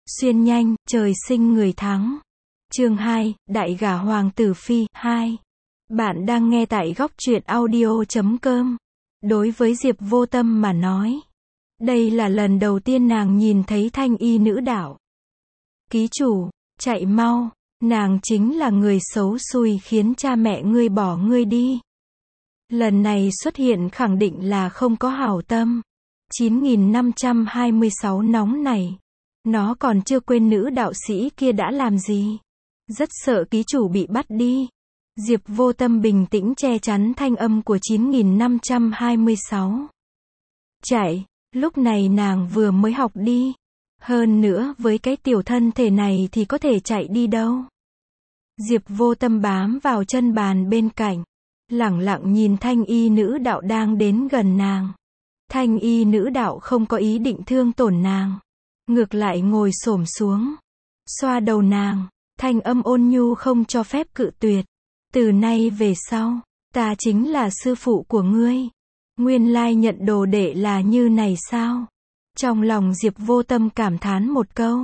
Xuyên nhanh, trời sinh người thắng. Chương 2, Đại gả Hoàng tử Phi 2. Bạn đang nghe tại góc truyện audio.com. Đối với Diệp Vô Tâm mà nói, đây là lần đầu tiên nàng nhìn thấy thanh y nữ đạo. Ký chủ, chạy mau, nàng chính là người xấu xui khiến cha mẹ ngươi bỏ ngươi đi. Lần này xuất hiện khẳng định là không có hảo tâm. 9526 nóng này. Nó còn chưa quên nữ đạo sĩ kia đã làm gì. Rất sợ ký chủ bị bắt đi. Diệp Vô Tâm bình tĩnh che chắn thanh âm của 9526. Chạy, lúc này nàng vừa mới học đi. Hơn nữa với cái tiểu thân thể này thì có thể chạy đi đâu. Diệp Vô Tâm bám vào chân bàn bên cạnh, lẳng lặng nhìn thanh y nữ đạo đang đến gần nàng. Thanh y nữ đạo không có ý định thương tổn nàng, ngược lại ngồi xổm xuống, xoa đầu nàng, thanh âm ôn nhu không cho phép cự tuyệt. Từ nay về sau, ta chính là sư phụ của ngươi. Nguyên lai nhận đồ đệ là như này sao? Trong lòng Diệp Vô Tâm cảm thán một câu.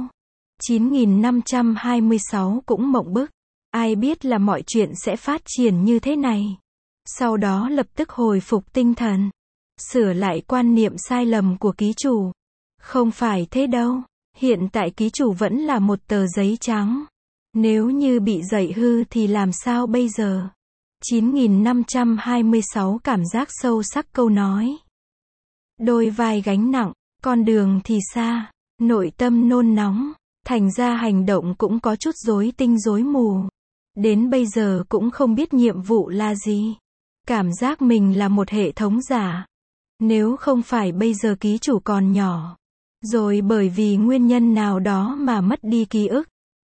9526 cũng mộng bức. Ai biết là mọi chuyện sẽ phát triển như thế này. Sau đó lập tức hồi phục tinh thần, sửa lại quan niệm sai lầm của ký chủ. Không phải thế đâu, hiện tại ký chủ vẫn là một tờ giấy trắng. Nếu như bị dạy hư thì làm sao bây giờ? 9526 cảm giác sâu sắc câu nói. Đôi vai gánh nặng, con đường thì xa, nội tâm nôn nóng, thành ra hành động cũng có chút rối tinh rối mù. Đến bây giờ cũng không biết nhiệm vụ là gì. Cảm giác mình là một hệ thống giả. Nếu không phải bây giờ ký chủ còn nhỏ, rồi bởi vì nguyên nhân nào đó mà mất đi ký ức.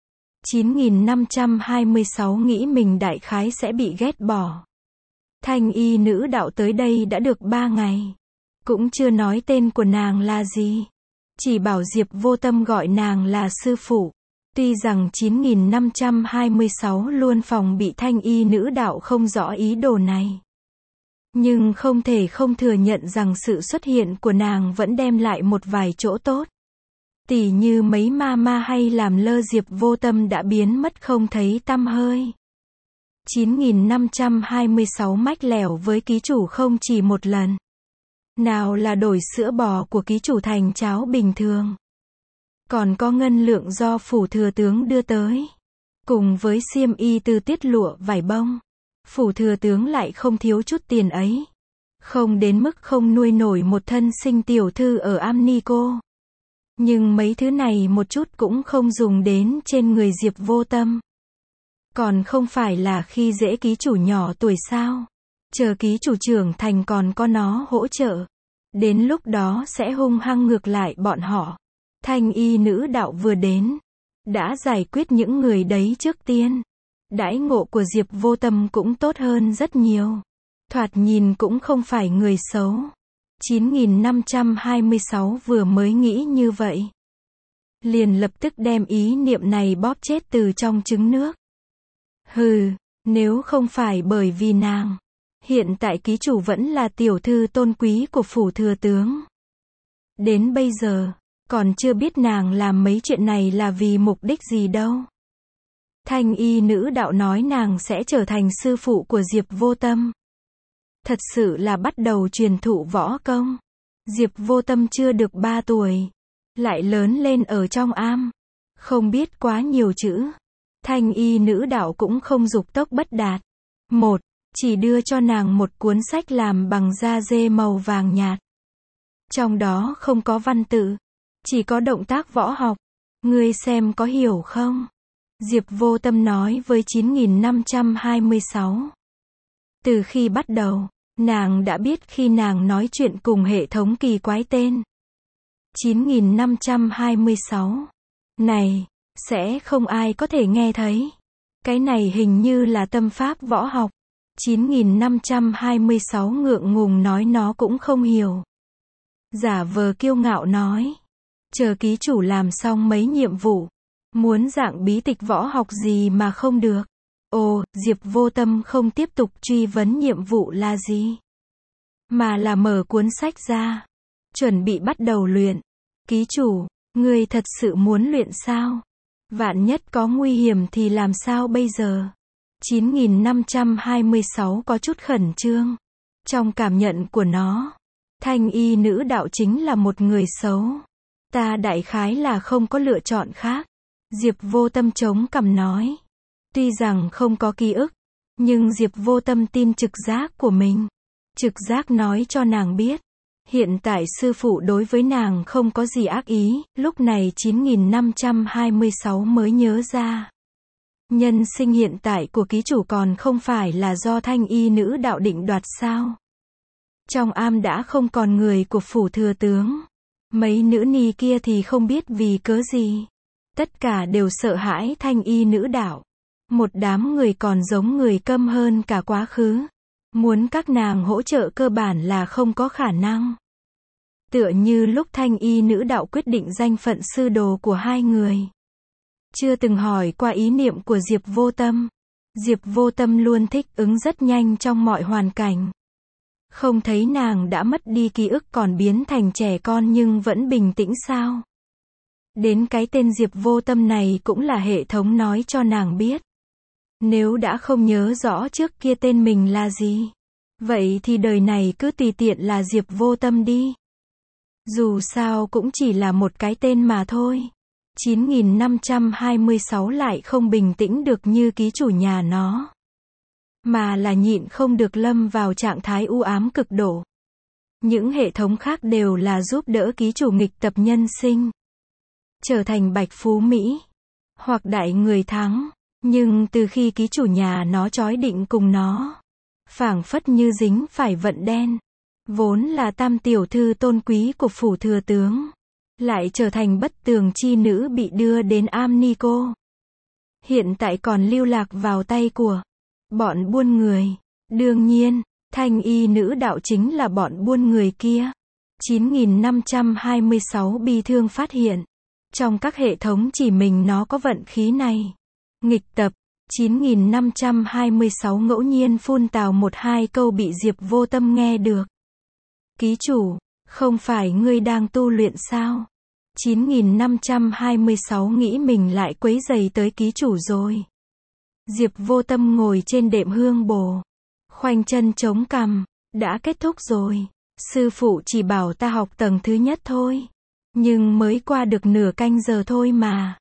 9526 nghĩ mình đại khái sẽ bị ghét bỏ. Thanh y nữ đạo tới đây đã được 3 ngày. Cũng chưa nói tên của nàng là gì. Chỉ bảo Diệp Vô Tâm gọi nàng là sư phụ. Tuy rằng 9526 luôn phòng bị thanh y nữ đạo không rõ ý đồ này. Nhưng không thể không thừa nhận rằng sự xuất hiện của nàng vẫn đem lại một vài chỗ tốt. Tỉ như mấy ma hay làm lơ Diệp Vô Tâm đã biến mất không thấy tăm hơi. 9526 mách lẻo với ký chủ không chỉ một lần. Nào là đổi sữa bò của ký chủ thành cháo bình thường. Còn có ngân lượng do phủ thừa tướng đưa tới. Cùng với xiêm y từ tiết lụa vải bông. Phủ thừa tướng lại không thiếu chút tiền ấy. Không đến mức không nuôi nổi một thân sinh tiểu thư ở Amnico. Nhưng mấy thứ này một chút cũng không dùng đến trên người Diệp Vô Tâm. Còn không phải là khi dễ ký chủ nhỏ tuổi sao? Chờ ký chủ trưởng thành còn có nó hỗ trợ. Đến lúc đó sẽ hung hăng ngược lại bọn họ. Thanh y nữ đạo vừa đến, đã giải quyết những người đấy trước tiên. Đãi ngộ của Diệp Vô Tâm cũng tốt hơn rất nhiều. Thoạt nhìn cũng không phải người xấu. 9526 vừa mới nghĩ như vậy, liền lập tức đem ý niệm này bóp chết từ trong trứng nước. Hừ, nếu không phải bởi vì nàng, hiện tại ký chủ vẫn là tiểu thư tôn quý của phủ thừa tướng. Đến bây giờ, còn chưa biết nàng làm mấy chuyện này là vì mục đích gì đâu. Thanh y nữ đạo nói nàng sẽ trở thành sư phụ của Diệp Vô Tâm. Thật sự là bắt đầu truyền thụ võ công. Diệp Vô Tâm chưa được 3 tuổi, lại lớn lên ở trong am, không biết quá nhiều chữ. Thanh y nữ đạo cũng không dục tốc bất đạt. Chỉ đưa cho nàng một cuốn sách làm bằng da dê màu vàng nhạt. Trong đó không có văn tự, chỉ có động tác võ học. Ngươi xem có hiểu không? Diệp Vô Tâm nói với 9526. Từ khi bắt đầu, nàng đã biết khi nàng nói chuyện cùng hệ thống kỳ quái tên 9526 này, sẽ không ai có thể nghe thấy. Cái này hình như là tâm pháp võ học. 9526 ngượng ngùng nói nó cũng không hiểu. Giả vờ kiêu ngạo nói, chờ ký chủ làm xong mấy nhiệm vụ, muốn dạng bí tịch võ học gì mà không được. Ồ, Diệp Vô Tâm không tiếp tục truy vấn nhiệm vụ là gì, mà là mở cuốn sách ra, chuẩn bị bắt đầu luyện. Ký chủ, Ngươi thật sự muốn luyện sao? Vạn nhất có nguy hiểm thì làm sao bây giờ? 9526 có chút khẩn trương. Trong cảm nhận của nó, thanh y nữ đạo chính là một người xấu. Ta đại khái là không có lựa chọn khác. Diệp Vô Tâm chống cằm nói. Tuy rằng không có ký ức, nhưng Diệp Vô Tâm tin trực giác của mình. Trực giác nói cho nàng biết. Hiện tại sư phụ đối với nàng không có gì ác ý, lúc này 9526 mới nhớ ra. Nhân sinh hiện tại của ký chủ còn không phải là do thanh y nữ đạo định đoạt sao? Trong am đã không còn người của phủ thừa tướng. Mấy nữ ni kia thì không biết vì cớ gì. Tất cả đều sợ hãi thanh y nữ đạo. Một đám người còn giống người câm hơn cả quá khứ. Muốn các nàng hỗ trợ cơ bản là không có khả năng. Tựa như lúc thanh y nữ đạo quyết định danh phận sư đồ của hai người. Chưa từng hỏi qua ý niệm của Diệp Vô Tâm. Diệp Vô Tâm luôn thích ứng rất nhanh trong mọi hoàn cảnh. Không thấy nàng đã mất đi ký ức còn biến thành trẻ con nhưng vẫn bình tĩnh sao? Đến cái tên Diệp Vô Tâm này cũng là hệ thống nói cho nàng biết. Nếu đã không nhớ rõ trước kia tên mình là gì, vậy thì đời này cứ tùy tiện là Diệp Vô Tâm đi. Dù sao cũng chỉ là một cái tên mà thôi. 9526 lại không bình tĩnh được như ký chủ nhà nó. Mà là nhịn không được lâm vào trạng thái u ám cực độ. Những hệ thống khác đều là giúp đỡ ký chủ nghịch tập nhân sinh. Trở thành bạch phú Mỹ. Hoặc đại người thắng. Nhưng từ khi ký chủ nhà nó trói định cùng nó. Phảng phất như dính phải vận đen. Vốn là tam tiểu thư tôn quý của phủ thừa tướng. Lại trở thành bất tường chi nữ bị đưa đến am ni cô. Hiện tại còn lưu lạc vào tay của bọn buôn người. Đương nhiên, thanh y nữ đạo chính là bọn buôn người kia. 9526 bi thương phát hiện. Trong các hệ thống chỉ mình nó có vận khí này. Nghịch tập. 9526 ngẫu nhiên phun tào một hai câu bị Diệp Vô Tâm nghe được. Ký chủ, không phải ngươi đang tu luyện sao? 9526 nghĩ mình lại quấy rầy tới ký chủ rồi. Diệp Vô Tâm ngồi trên đệm hương bồ. Khoanh chân chống cằm. Đã kết thúc rồi. Sư phụ chỉ bảo ta học tầng thứ nhất thôi. Nhưng mới qua được nửa canh giờ thôi mà.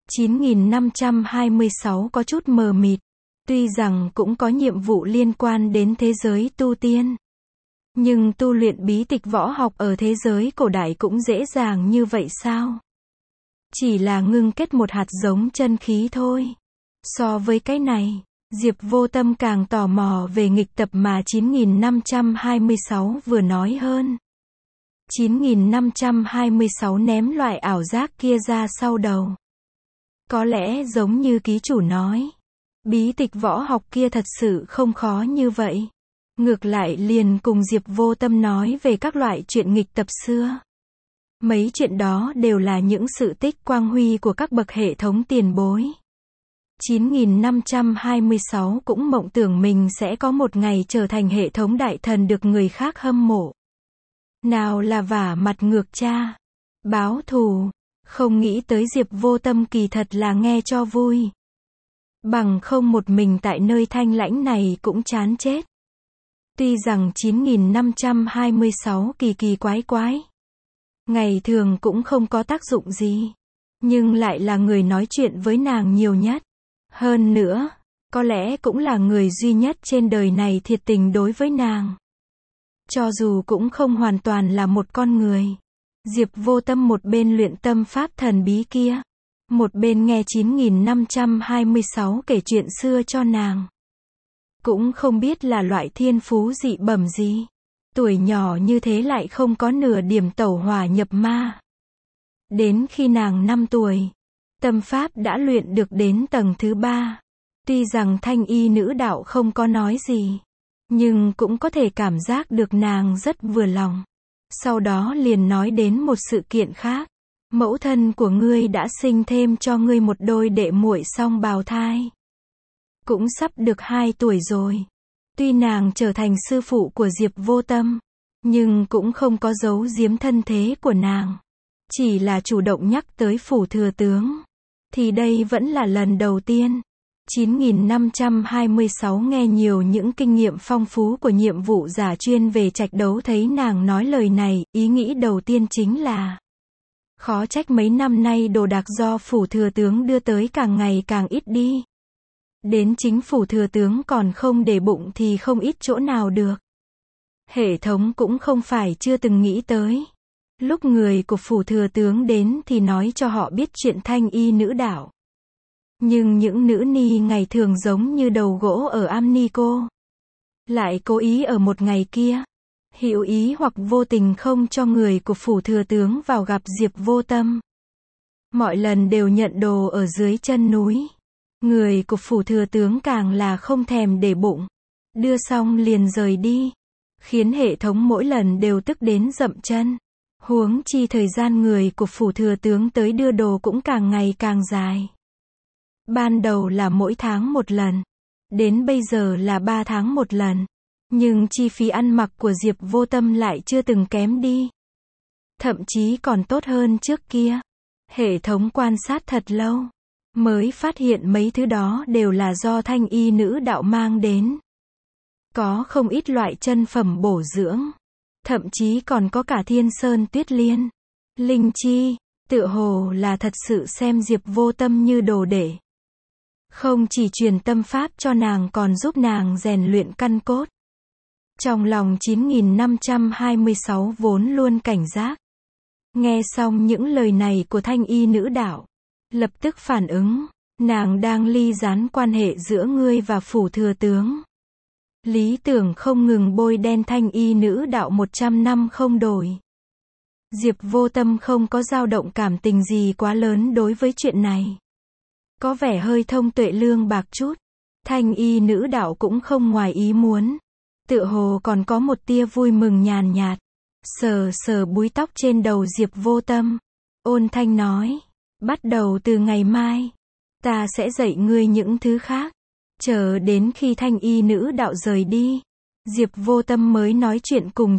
9526 có chút mờ mịt. Tuy rằng cũng có nhiệm vụ liên quan đến thế giới tu tiên. Nhưng tu luyện bí tịch võ học ở thế giới cổ đại cũng dễ dàng như vậy sao? Chỉ là ngưng kết một hạt giống chân khí thôi. So với cái này, Diệp Vô Tâm càng tò mò về nghịch tập mà 9526 vừa nói hơn. 9526 ném loại ảo giác kia ra sau đầu. Có lẽ giống như ký chủ nói, bí tịch võ học kia thật sự không khó như vậy. Ngược lại liền cùng Diệp Vô Tâm nói về các loại chuyện nghịch tập xưa. Mấy chuyện đó đều là những sự tích quang huy của các bậc hệ thống tiền bối. 9526 cũng mộng tưởng mình sẽ có một ngày trở thành hệ thống đại thần được người khác hâm mộ. Nào là vả mặt ngược cha, báo thù, không nghĩ tới Diệp Vô Tâm kỳ thật là nghe cho vui. Bằng không một mình tại nơi thanh lãnh này cũng chán chết. Tuy rằng 9526 kỳ kỳ quái quái. Ngày thường cũng không có tác dụng gì. Nhưng lại là người nói chuyện với nàng nhiều nhất. Hơn nữa, có lẽ cũng là người duy nhất trên đời này thiệt tình đối với nàng. Cho dù cũng không hoàn toàn là một con người. Diệp Vô Tâm một bên luyện tâm pháp thần bí kia. Một bên nghe 9526 kể chuyện xưa cho nàng. Cũng không biết là loại thiên phú dị bẩm gì. Tuổi nhỏ như thế lại không có nửa điểm tẩu hỏa nhập ma. Đến khi nàng 5 tuổi, tâm pháp đã luyện được đến tầng thứ 3. Tuy rằng thanh y nữ đạo không có nói gì, nhưng cũng có thể cảm giác được nàng rất vừa lòng. Sau đó liền nói đến một sự kiện khác. Mẫu thân của ngươi đã sinh thêm cho ngươi một đôi đệ muội song bào thai. Cũng sắp được 2 tuổi rồi. Tuy nàng trở thành sư phụ của Diệp Vô Tâm, nhưng cũng không có giấu giếm thân thế của nàng. Chỉ là chủ động nhắc tới phủ thừa tướng. Thì đây vẫn là lần đầu tiên. 9526 nghe nhiều những kinh nghiệm phong phú của nhiệm vụ giả chuyên về trạch đấu thấy nàng nói lời này, ý nghĩ đầu tiên chính là khó trách mấy năm nay đồ đạc do phủ thừa tướng đưa tới càng ngày càng ít đi. Đến chính phủ thừa tướng còn không để bụng thì không ít chỗ nào được. Hệ thống cũng không phải chưa từng nghĩ tới. Lúc người của phủ thừa tướng đến thì nói cho họ biết chuyện thanh y nữ đạo. Nhưng những nữ ni ngày thường giống như đầu gỗ ở am ni cô. Lại cố ý ở một ngày kia, hữu ý hoặc vô tình không cho người của phủ thừa tướng vào gặp Diệp Vô Tâm. Mọi lần đều nhận đồ ở dưới chân núi. Người của phủ thừa tướng càng là không thèm để bụng. Đưa xong liền rời đi. Khiến hệ thống mỗi lần đều tức đến dậm chân. Huống chi thời gian người của phủ thừa tướng tới đưa đồ cũng càng ngày càng dài. Ban đầu là mỗi tháng một lần. Đến bây giờ là 3 tháng một lần. Nhưng chi phí ăn mặc của Diệp Vô Tâm lại chưa từng kém đi. Thậm chí còn tốt hơn trước kia. Hệ thống quan sát thật lâu. Mới phát hiện mấy thứ đó đều là do thanh y nữ đạo mang đến. Có không ít loại chân phẩm bổ dưỡng. Thậm chí còn có cả thiên sơn tuyết liên. Linh chi, tựa hồ là thật sự xem Diệp Vô Tâm như đồ để. Không chỉ truyền tâm pháp cho nàng còn giúp nàng rèn luyện căn cốt. Trong lòng 9526 vốn luôn cảnh giác. Nghe xong những lời này của thanh y nữ đạo. Lập tức phản ứng. Nàng đang ly gián quan hệ giữa ngươi và phủ thừa tướng. Lý tưởng không ngừng bôi đen thanh y nữ đạo 100 năm không đổi. Diệp Vô Tâm không có dao động cảm tình gì quá lớn đối với chuyện này. Có vẻ hơi thông tuệ lương bạc chút. Thanh y nữ đạo cũng không ngoài ý muốn. Tựa hồ còn có một tia vui mừng nhàn nhạt. Sờ sờ búi tóc trên đầu Diệp Vô Tâm. Ôn thanh nói. Bắt đầu từ ngày mai. Ta sẽ dạy ngươi những thứ khác. Chờ đến khi thanh y nữ đạo rời đi. Diệp Vô Tâm mới nói chuyện cùng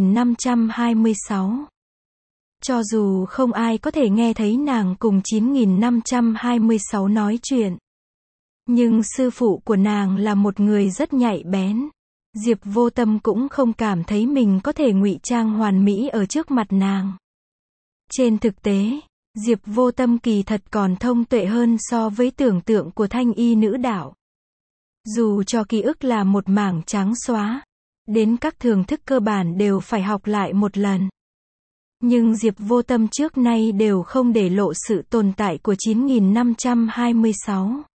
9526. Cho dù không ai có thể nghe thấy nàng cùng 9526 nói chuyện. Nhưng sư phụ của nàng là một người rất nhạy bén. Diệp Vô Tâm cũng không cảm thấy mình có thể ngụy trang hoàn mỹ ở trước mặt nàng. Trên thực tế, Diệp Vô Tâm kỳ thật còn thông tuệ hơn so với tưởng tượng của thanh y nữ đạo. Dù cho ký ức là một mảng trắng xóa, đến các thưởng thức cơ bản đều phải học lại một lần. Nhưng Diệp Vô Tâm trước nay đều không để lộ sự tồn tại của 9526.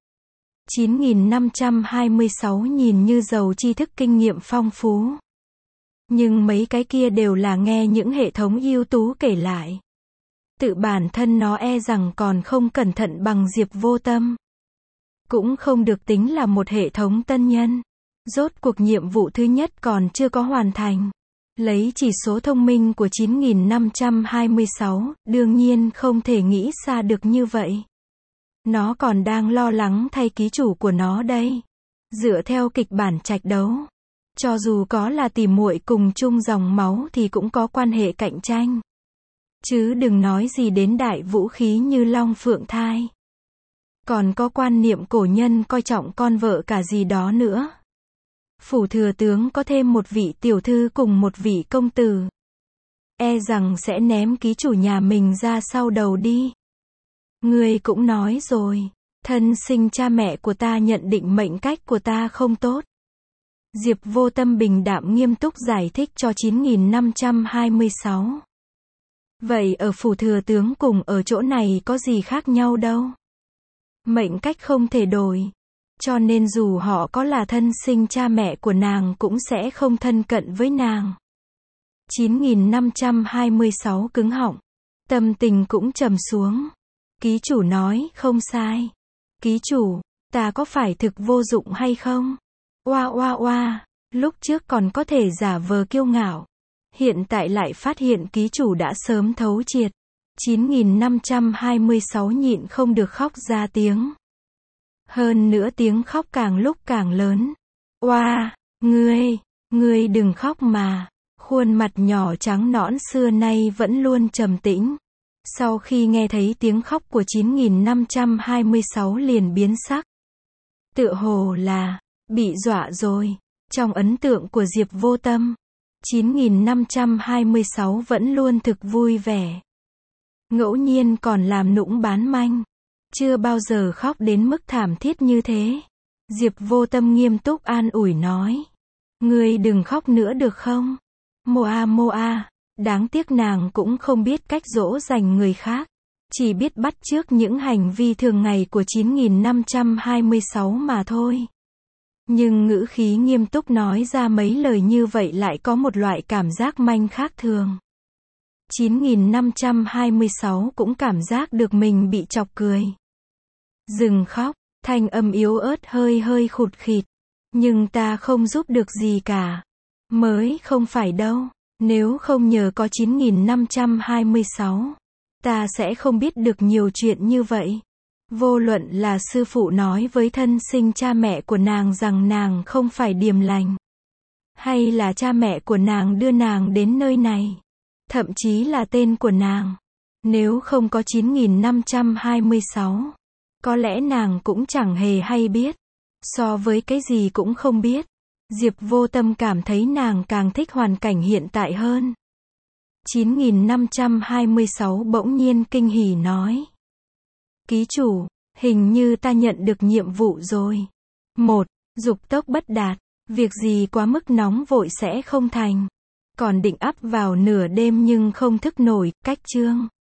9526 nhìn như giàu tri thức kinh nghiệm phong phú. Nhưng mấy cái kia đều là nghe những hệ thống ưu tú kể lại. Tự bản thân nó e rằng còn không cẩn thận bằng Diệp Vô Tâm. Cũng không được tính là một hệ thống tân nhân. Rốt cuộc nhiệm vụ thứ nhất còn chưa có hoàn thành. Lấy chỉ số thông minh của 9526, đương nhiên không thể nghĩ xa được như vậy. Nó còn đang lo lắng thay ký chủ của nó đây. Dựa theo kịch bản trạch đấu, cho dù có là tỉ muội cùng chung dòng máu thì cũng có quan hệ cạnh tranh. Chứ đừng nói gì đến đại vũ khí như Long Phượng Thai. Còn có quan niệm cổ nhân coi trọng con vợ cả gì đó nữa. Phủ thừa tướng có thêm một vị tiểu thư cùng một vị công tử. E rằng sẽ ném ký chủ nhà mình ra sau đầu đi. Ngươi cũng nói rồi, thân sinh cha mẹ của ta nhận định mệnh cách của ta không tốt. Diệp Vô Tâm bình đạm nghiêm túc giải thích cho 9526. Vậy ở phủ thừa tướng cùng ở chỗ này có gì khác nhau đâu. Mệnh cách không thể đổi. Cho nên dù họ có là thân sinh cha mẹ của nàng cũng sẽ không thân cận với nàng. 9526 cứng họng. Tâm tình cũng trầm xuống. Ký chủ nói không sai. Ký chủ, ta có phải thực vô dụng hay không? Oa oa oa, lúc trước còn có thể giả vờ kiêu ngạo. Hiện tại lại phát hiện ký chủ đã sớm thấu triệt. 9526 nhịn không được khóc ra tiếng. Hơn nữa tiếng khóc càng lúc càng lớn. Oa, ngươi đừng khóc mà. Khuôn mặt nhỏ trắng nõn xưa nay vẫn luôn trầm tĩnh. Sau khi nghe thấy tiếng khóc của 9526 liền biến sắc. Tựa hồ là bị dọa rồi. Trong ấn tượng của Diệp Vô Tâm, 9526 vẫn luôn thực vui vẻ. Ngẫu nhiên còn làm nũng bán manh. Chưa bao giờ khóc đến mức thảm thiết như thế. Diệp Vô Tâm nghiêm túc an ủi nói. Ngươi đừng khóc nữa được không? Moa, đáng tiếc nàng cũng không biết cách dỗ dành người khác. Chỉ biết bắt chước những hành vi thường ngày của 9526 mà thôi. Nhưng ngữ khí nghiêm túc nói ra mấy lời như vậy lại có một loại cảm giác manh khác thường. 9526 cũng cảm giác được mình bị chọc cười. Dừng khóc, thanh âm yếu ớt hơi khụt khịt. Nhưng ta không giúp được gì cả. Mới không phải đâu. Nếu không nhờ có 9526, ta sẽ không biết được nhiều chuyện như vậy. Vô luận là sư phụ nói với thân sinh cha mẹ của nàng rằng nàng không phải điềm lành, hay là cha mẹ của nàng đưa nàng đến nơi này, thậm chí là tên của nàng. Nếu không có 9526, có lẽ nàng cũng chẳng hề hay biết. So với cái gì cũng không biết, Diệp Vô Tâm cảm thấy nàng càng thích hoàn cảnh hiện tại hơn. 9526 bỗng nhiên kinh hỉ nói. Ký chủ, hình như ta nhận được nhiệm vụ rồi. 1. Dục tốc bất đạt. Việc gì quá mức nóng vội sẽ không thành. Còn định ắp vào nửa đêm nhưng không thức nổi. Cách chương